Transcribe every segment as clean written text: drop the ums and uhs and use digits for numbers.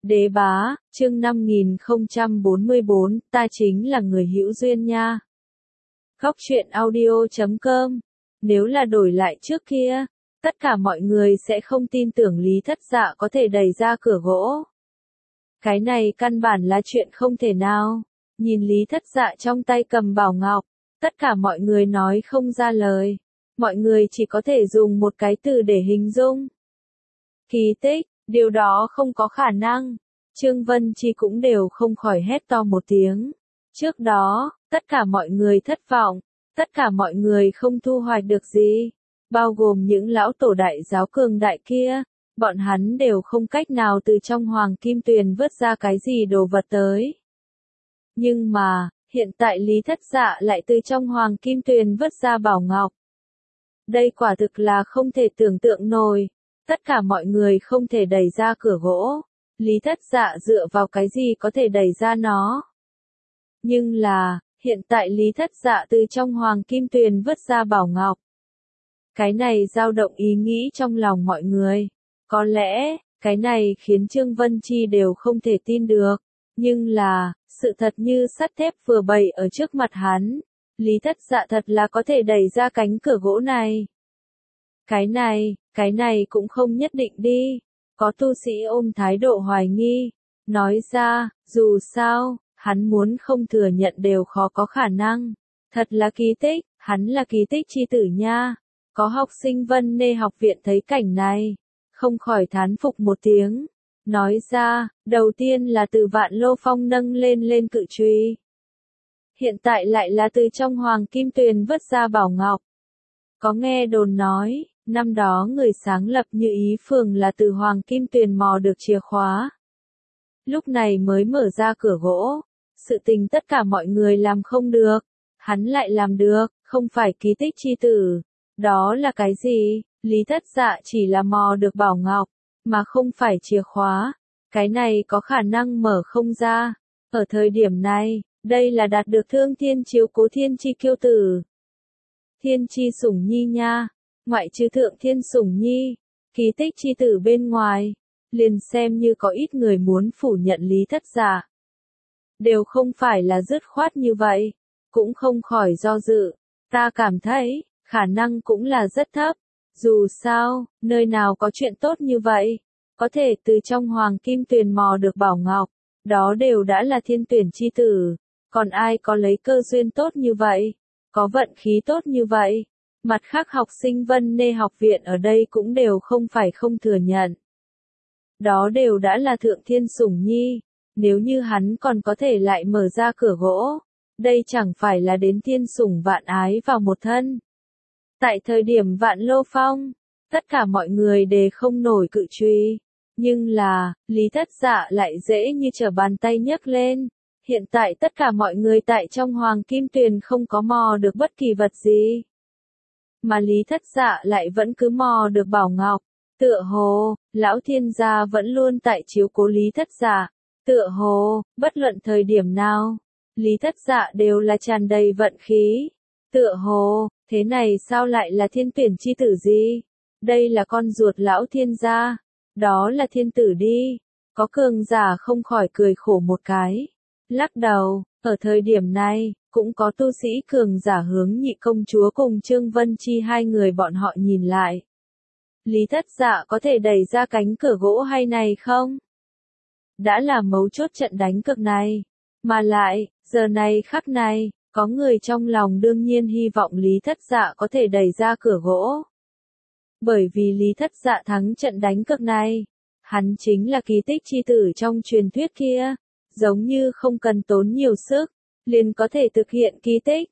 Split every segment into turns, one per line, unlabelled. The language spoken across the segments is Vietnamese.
Đế bá, chương 5044, ta chính là người hữu duyên nha. Góc truyện audio.com. Nếu là đổi lại trước kia, tất cả mọi người sẽ không tin tưởng Lý Thất Dạ có thể đẩy ra cửa gỗ. Cái này căn bản là chuyện không thể nào. Nhìn Lý Thất Dạ trong tay cầm bảo ngọc, tất cả mọi người nói không ra lời. Mọi người chỉ có thể dùng một cái từ để hình dung. Kỳ tích, điều đó không có khả năng. Trương Vân Chi cũng đều không khỏi hét to một tiếng. Trước đó, tất cả mọi người thất vọng, tất cả mọi người không thu hoạch được gì, bao gồm những lão tổ đại giáo cường đại kia, bọn hắn đều không cách nào từ trong hoàng kim tuyền vớt ra cái gì đồ vật tới. Nhưng mà, hiện tại Lý Thất Dạ lại từ trong hoàng kim tuyền vớt ra bảo ngọc. Đây quả thực là không thể tưởng tượng nổi, tất cả mọi người không thể đẩy ra cửa gỗ. Lý Thất Dạ dựa vào cái gì có thể đẩy ra nó? Nhưng là, hiện tại Lý Thất Dạ từ trong hoàng kim tuyền vớt ra bảo ngọc. Cái này dao động ý nghĩ trong lòng mọi người. Có lẽ, cái này khiến Trương Vân Chi đều không thể tin được. Nhưng là, sự thật như sắt thép vừa bày ở trước mặt hắn. Lý Thất Dạ thật là có thể đẩy ra cánh cửa gỗ này. Cái này cũng không nhất định đi. Có tu sĩ ôm thái độ hoài nghi, nói ra, dù sao, hắn muốn không thừa nhận đều khó có khả năng. Thật là kỳ tích, hắn là kỳ tích chi tử nha. Có học sinh Vân Nê học viện thấy cảnh này, không khỏi thán phục một tiếng. Nói ra, đầu tiên là từ Vạn Lô Phong nâng lên cự truy. Hiện tại lại là từ trong hoàng kim tuyền vớt ra bảo ngọc. Có nghe đồn nói, năm đó người sáng lập Như Ý Phường là từ hoàng kim tuyền mò được chìa khóa. Lúc này mới mở ra cửa gỗ. Sự tình tất cả mọi người làm không được. Hắn lại làm được, không phải kỳ tích chi tử. Đó là cái gì? Lý Thất Dạ chỉ là mò được bảo ngọc, mà không phải chìa khóa. Cái này có khả năng mở không ra. Ở thời điểm này, đây là đạt được Thương Thiên chiếu cố thiên chi kiêu tử. Thiên chi sủng nhi nha. Ngoại trừ Thượng Thiên sủng nhi, kỳ tích chi tử bên ngoài, liền xem như có ít người muốn phủ nhận Lý Thất Dạ. Đều không phải là dứt khoát như vậy, cũng không khỏi do dự. Ta cảm thấy, khả năng cũng là rất thấp. Dù sao, nơi nào có chuyện tốt như vậy, có thể từ trong hoàng kim tuyền mò được bảo ngọc, đó đều đã là thiên tuyển chi tử. Còn ai có lấy cơ duyên tốt như vậy, có vận khí tốt như vậy. Mặt khác học sinh Vân Nê học viện ở đây cũng đều không phải không thừa nhận. Đó đều đã là Thượng Thiên sủng nhi, nếu như hắn còn có thể lại mở ra cửa gỗ, đây chẳng phải là đến thiên sủng vạn ái vào một thân. Tại thời điểm Vạn Lô Phong, tất cả mọi người đều không nổi cự truy, nhưng là, Lý Thất Dạ lại dễ như trở bàn tay nhấc lên. Hiện tại tất cả mọi người tại trong hoàng kim tuyền không có mò được bất kỳ vật gì. Mà Lý Thất Dạ lại vẫn cứ mò được bảo ngọc. Tựa hồ, lão thiên gia vẫn luôn tại chiếu cố Lý Thất Dạ. Tựa hồ, bất luận thời điểm nào, Lý Thất Dạ đều là tràn đầy vận khí. Tựa hồ, thế này sao lại là thiên tuyển chi tử gì? Đây là con ruột lão thiên gia. Đó là thiên tử đi. Có cường giả không khỏi cười khổ một cái. Lắc đầu, ở thời điểm này, cũng có tu sĩ cường giả hướng Nhị công chúa cùng Trương Vân Chi hai người bọn họ nhìn lại. Lý Thất Dạ có thể đẩy ra cánh cửa gỗ hay này không? Đã là mấu chốt trận đánh cược này. Mà lại, giờ này khắc này, có người trong lòng đương nhiên hy vọng Lý Thất Dạ có thể đẩy ra cửa gỗ. Bởi vì Lý Thất Dạ thắng trận đánh cược này, hắn chính là kỳ tích chi tử trong truyền thuyết kia. Giống như không cần tốn nhiều sức, liền có thể thực hiện kỳ tích.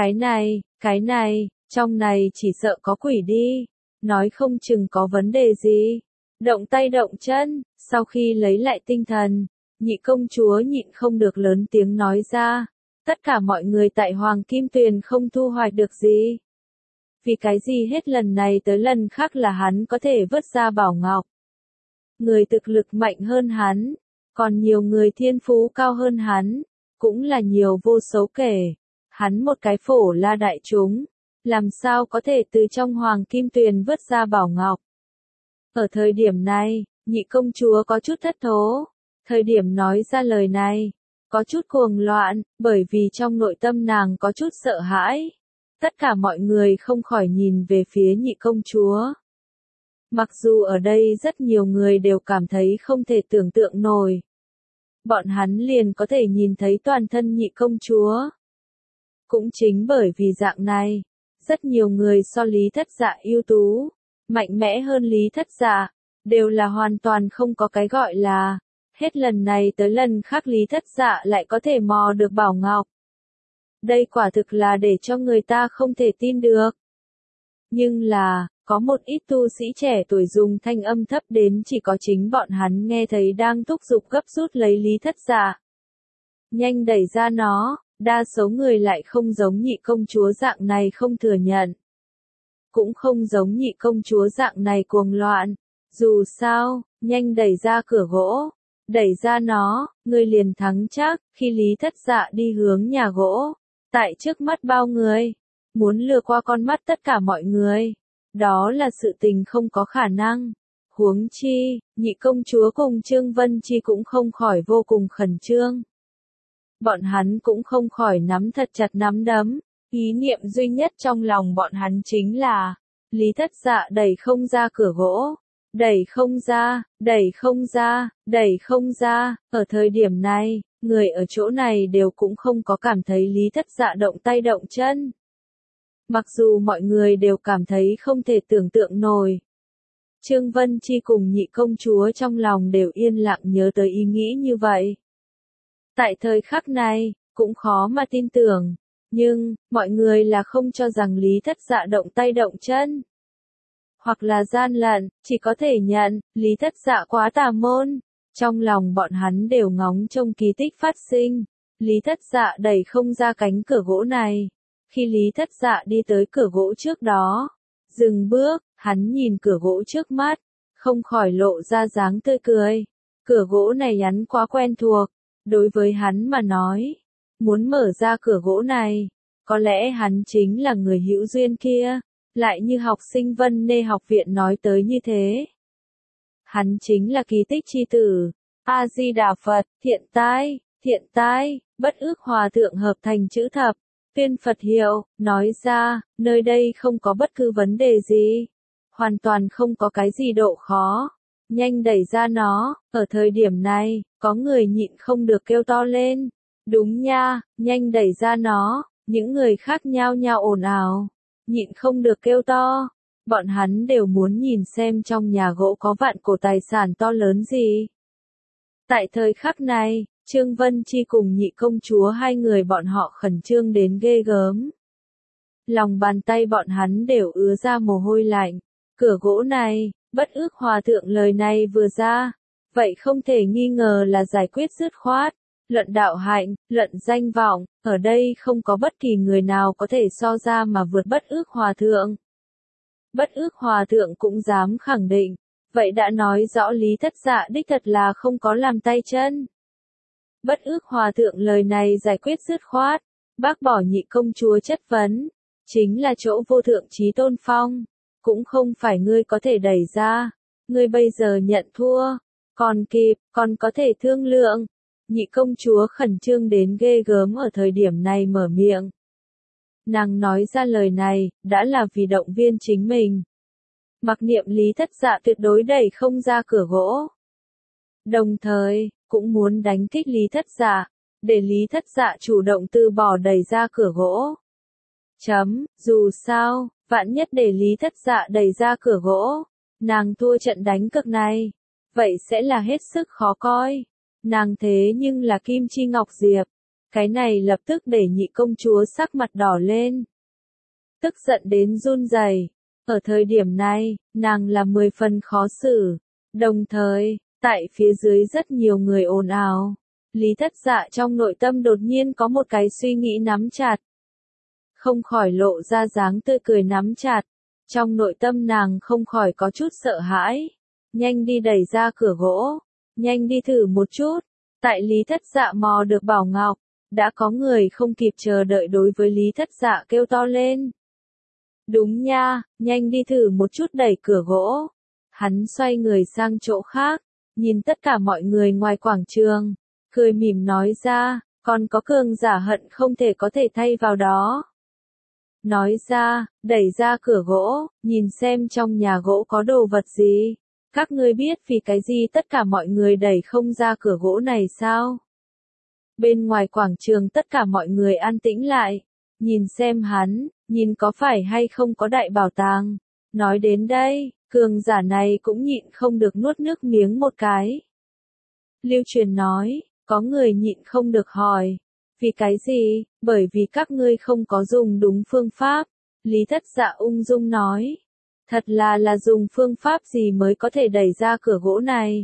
Cái này, trong này chỉ sợ có quỷ đi. Nói không chừng có vấn đề gì. Động tay động chân, sau khi lấy lại tinh thần, Nhị công chúa nhịn không được lớn tiếng nói ra. Tất cả mọi người tại Hoàng Kim Tuyền không thu hoạch được gì. Vì cái gì hết lần này tới lần khác là hắn có thể vớt ra bảo ngọc. Người thực lực mạnh hơn hắn. Còn nhiều người thiên phú cao hơn hắn, cũng là nhiều vô số kể. Hắn một cái phổ la đại chúng, làm sao có thể từ trong hoàng kim tuyền vớt ra bảo ngọc. Ở thời điểm này, Nhị công chúa có chút thất thố. Thời điểm nói ra lời này, có chút cuồng loạn, bởi vì trong nội tâm nàng có chút sợ hãi. Tất cả mọi người không khỏi nhìn về phía nhị công chúa. Mặc dù ở đây rất nhiều người đều cảm thấy không thể tưởng tượng nổi. Bọn hắn liền có thể nhìn thấy toàn thân nhị công chúa. Cũng chính bởi vì dạng này, rất nhiều người so Lý Thất Dạ ưu tú, mạnh mẽ hơn Lý Thất Dạ, đều là hoàn toàn không có cái gọi là, hết lần này tới lần khác Lý Thất Dạ lại có thể mò được bảo ngọc. Đây quả thực là để cho người ta không thể tin được. Nhưng là, có một ít tu sĩ trẻ tuổi dùng thanh âm thấp đến chỉ có chính bọn hắn nghe thấy đang thúc giục gấp rút lấy Lý Thất Dạ. Nhanh đẩy ra nó, đa số người lại không giống nhị công chúa dạng này không thừa nhận. Cũng không giống nhị công chúa dạng này cuồng loạn. Dù sao, nhanh đẩy ra cửa gỗ, đẩy ra nó, ngươi liền thắng chắc. Khi Lý Thất Dạ đi hướng nhà gỗ, tại trước mắt bao người, muốn lừa qua con mắt tất cả mọi người, đó là sự tình không có khả năng. Huống chi, nhị công chúa cùng Trương Vân Chi cũng không khỏi vô cùng khẩn trương. Bọn hắn cũng không khỏi nắm thật chặt nắm đấm, ý niệm duy nhất trong lòng bọn hắn chính là, Lý Thất Dạ đẩy không ra cửa gỗ. Đẩy không ra, đẩy không ra, đẩy không ra. Ở thời điểm này, người ở chỗ này đều cũng không có cảm thấy Lý Thất Dạ động tay động chân. Mặc dù mọi người đều cảm thấy không thể tưởng tượng nổi. Trương Vân Chi cùng nhị công chúa trong lòng đều yên lặng nhớ tới ý nghĩ như vậy. Tại thời khắc này, cũng khó mà tin tưởng. Nhưng, mọi người là không cho rằng Lý Thất Dạ động tay động chân. Hoặc là gian lận, chỉ có thể nhận, Lý Thất Dạ quá tà môn. Trong lòng bọn hắn đều ngóng trông kỳ tích phát sinh. Lý Thất Dạ đẩy không ra cánh cửa gỗ này. Khi Lý Thất Dạ đi tới cửa gỗ trước đó, dừng bước, hắn nhìn cửa gỗ trước mắt, không khỏi lộ ra dáng tươi cười. Cửa gỗ này hắn quá quen thuộc, đối với hắn mà nói, muốn mở ra cửa gỗ này, có lẽ hắn chính là người hữu duyên kia. Lại như học sinh Vân Nê học viện nói tới như thế. Hắn chính là kỳ tích chi tử. A-di-đà Phật, thiện tai, bất ước hòa thượng hợp thành chữ thập. Tuyên Phật hiệu, nói ra, nơi đây không có bất cứ vấn đề gì. Hoàn toàn không có cái gì độ khó. Nhanh đẩy ra nó, ở thời điểm này, có người nhịn không được kêu to lên. Đúng nha, nhanh đẩy ra nó, những người khác nhao nhao ồn ào. Nhịn không được kêu to, bọn hắn đều muốn nhìn xem trong nhà gỗ có vạn cổ tài sản to lớn gì. Tại thời khắc này, Trương Vân Chi cùng nhị công chúa hai người bọn họ khẩn trương đến ghê gớm. Lòng bàn tay bọn hắn đều ứa ra mồ hôi lạnh. Cửa gỗ này, bất ước hòa thượng lời này vừa ra, vậy không thể nghi ngờ là giải quyết dứt khoát. Luận đạo hạnh, luận danh vọng, ở đây không có bất kỳ người nào có thể so ra mà vượt bất ước hòa thượng. Bất ước hòa thượng cũng dám khẳng định, vậy đã nói rõ Lý Thất Dạ đích thật là không có làm tay chân. Bất ước hòa thượng lời này giải quyết dứt khoát, bác bỏ nhị công chúa chất vấn, chính là chỗ vô thượng chí tôn phong, cũng không phải ngươi có thể đẩy ra, ngươi bây giờ nhận thua, còn kịp, còn có thể thương lượng. Nhị công chúa khẩn trương đến ghê gớm ở thời điểm này mở miệng. Nàng nói ra lời này, đã là vì động viên chính mình. Mặc niệm Lý Thất Dạ tuyệt đối đẩy không ra cửa gỗ. Đồng thời, cũng muốn đánh kích Lý Thất Dạ, để Lý Thất Dạ chủ động từ bỏ đẩy ra cửa gỗ. Dù sao, vạn nhất để Lý Thất Dạ đẩy ra cửa gỗ, nàng thua trận đánh cược này, vậy sẽ là hết sức khó coi. Nàng thế nhưng là Kim Chi Ngọc Diệp, cái này lập tức để nhị công chúa sắc mặt đỏ lên. Tức giận đến run rẩy. Ở thời điểm này, nàng là 10 phần khó xử. Đồng thời, tại phía dưới rất nhiều người ồn ào. Lý Thất Dạ trong nội tâm đột nhiên có một cái suy nghĩ nắm chặt. Không khỏi lộ ra dáng tươi cười nắm chặt. Trong nội tâm nàng không khỏi có chút sợ hãi. Nhanh đi đẩy ra cửa gỗ. Nhanh đi thử một chút. Tại Lý Thất Dạ mò được bảo ngọc, đã có người không kịp chờ đợi đối với Lý Thất Dạ kêu to lên. Đúng nha, nhanh đi thử một chút đẩy cửa gỗ. Hắn xoay người sang chỗ khác, nhìn tất cả mọi người ngoài quảng trường, cười mỉm nói ra, còn có cường giả hận không thể có thể thay vào đó. Nói ra, đẩy ra cửa gỗ, nhìn xem trong nhà gỗ có đồ vật gì. Các ngươi biết vì cái gì tất cả mọi người đẩy không ra cửa gỗ này sao? Bên ngoài quảng trường tất cả mọi người an tĩnh lại, nhìn xem hắn, nhìn có phải hay không có đại bảo tàng. Nói đến đây, cường giả này cũng nhịn không được nuốt nước miếng một cái. Lưu Truyền nói, có người nhịn không được hỏi. Vì cái gì? Bởi vì các ngươi không có dùng đúng phương pháp. Lý Thất Dạ ung dung nói. Thật là dùng phương pháp gì mới có thể đẩy ra cửa gỗ này?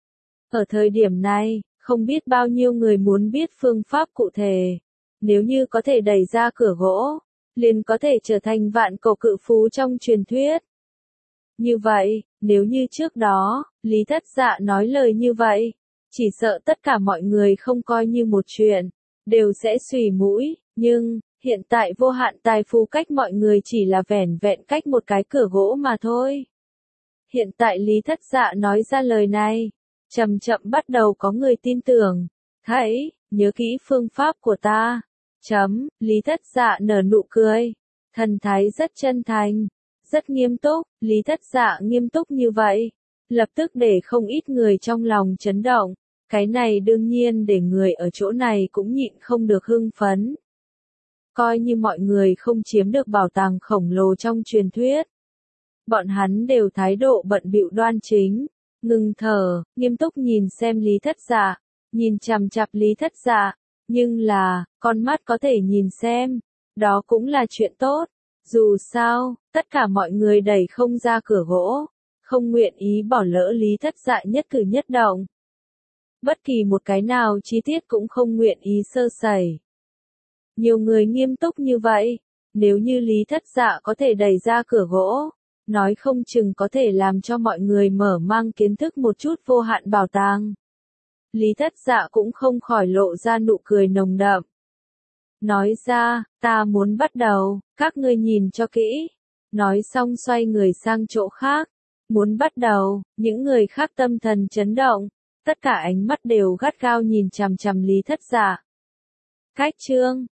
Ở thời điểm này, không biết bao nhiêu người muốn biết phương pháp cụ thể. Nếu như có thể đẩy ra cửa gỗ, liền có thể trở thành vạn cổ cự phú trong truyền thuyết. Như vậy, nếu như trước đó, Lý Thất Dạ nói lời như vậy, chỉ sợ tất cả mọi người không coi như một chuyện, đều sẽ xùy mũi, nhưng, hiện tại vô hạn tài phú cách mọi người chỉ là vẻn vẹn cách một cái cửa gỗ mà thôi. Hiện tại Lý Thất Dạ nói ra lời này, chậm chậm bắt đầu có người tin tưởng, thấy, nhớ kỹ phương pháp của ta. Lý Thất Dạ nở nụ cười, thần thái rất chân thành, rất nghiêm túc, Lý Thất Dạ nghiêm túc như vậy, lập tức để không ít người trong lòng chấn động, cái này đương nhiên để người ở chỗ này cũng nhịn không được hưng phấn. Coi như mọi người không chiếm được bảo tàng khổng lồ trong truyền thuyết. Bọn hắn đều thái độ bận bịu đoan chính, ngừng thở, nghiêm túc nhìn xem Lý Thất Dạ, nhìn chằm chằm Lý Thất Dạ, nhưng là, con mắt có thể nhìn xem, đó cũng là chuyện tốt. Dù sao, tất cả mọi người đẩy không ra cửa gỗ, không nguyện ý bỏ lỡ Lý Thất Dạ nhất cử nhất động. Bất kỳ một cái nào chi tiết cũng không nguyện ý sơ sẩy. Nhiều người nghiêm túc như vậy, nếu như Lý Thất Dạ có thể đẩy ra cửa gỗ, nói không chừng có thể làm cho mọi người mở mang kiến thức một chút vô hạn bảo tàng. Lý Thất Dạ cũng không khỏi lộ ra nụ cười nồng đậm. Nói ra, ta muốn bắt đầu, các ngươi nhìn cho kỹ. Nói xong xoay người sang chỗ khác. Muốn bắt đầu, những người khác tâm thần chấn động, tất cả ánh mắt đều gắt gao nhìn chằm chằm Lý Thất Dạ. Cách chương